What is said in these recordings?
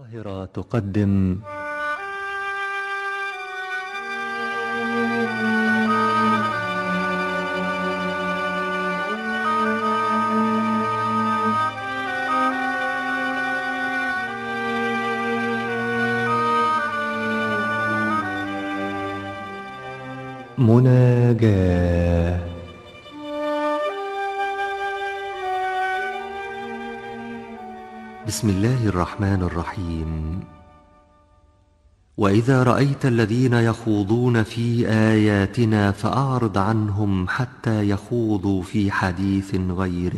القاهرة تقدم مناجاة. بسم الله الرحمن الرحيم. وإذا رأيت الذين يخوضون في آياتنا فأعرض عنهم حتى يخوضوا في حديث غيره،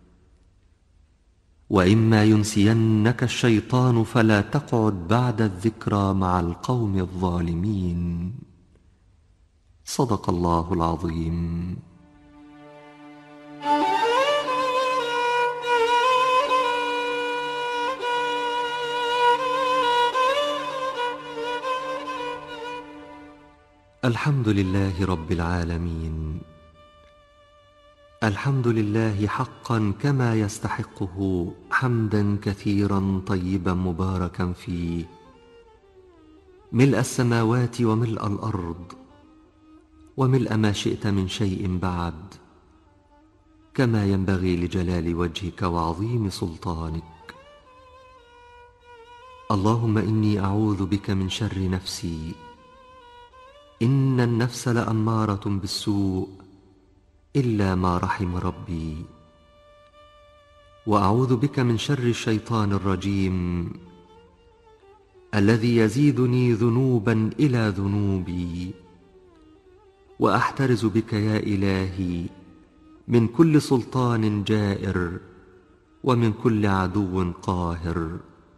وإما ينسينك الشيطان فلا تقعد بعد الذكرى مع القوم الظالمين. صدق الله العظيم. الحمد لله رب العالمين، الحمد لله حقا كما يستحقه حمدا كثيرا طيبا مباركا فيه، ملء السماوات وملء الأرض وملء ما شئت من شيء بعد، كما ينبغي لجلال وجهك وعظيم سلطانك. اللهم إني أعوذ بك من شر نفسي، إن النفس لأمارة بالسوء إلا ما رحم ربي، وأعوذ بك من شر الشيطان الرجيم الذي يزيدني ذنوبا إلى ذنوبي، وأحترز بك يا إلهي من كل سلطان جائر ومن كل عدو قاهر.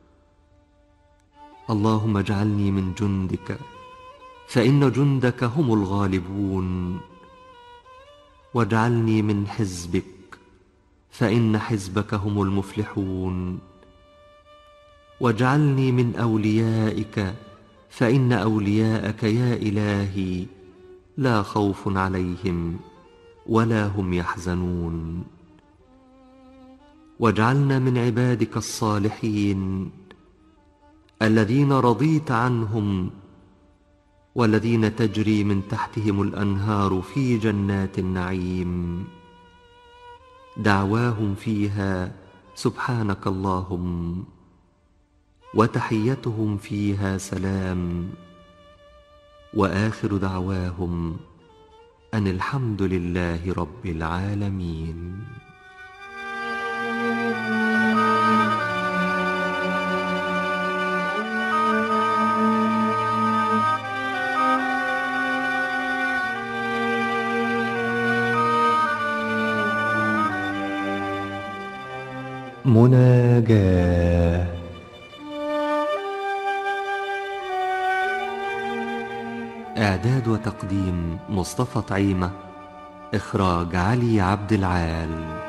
اللهم اجعلني من جندك، فإن جندك هم الغالبون، واجعلني من حزبك، فإن حزبك هم المفلحون، واجعلني من أوليائك، فإن أولياءك يا إلهي لا خوف عليهم ولا هم يحزنون. واجعلنا من عبادك الصالحين الذين رضيت عنهم، والذين تجري من تحتهم الأنهار في جنات النعيم، دعواهم فيها سبحانك اللهم، وتحيتهم فيها سلام، وآخر دعواهم أن الحمد لله رب العالمين. مناجاة. إعداد وتقديم مصطفى طعيمة، إخراج علي عبد العال.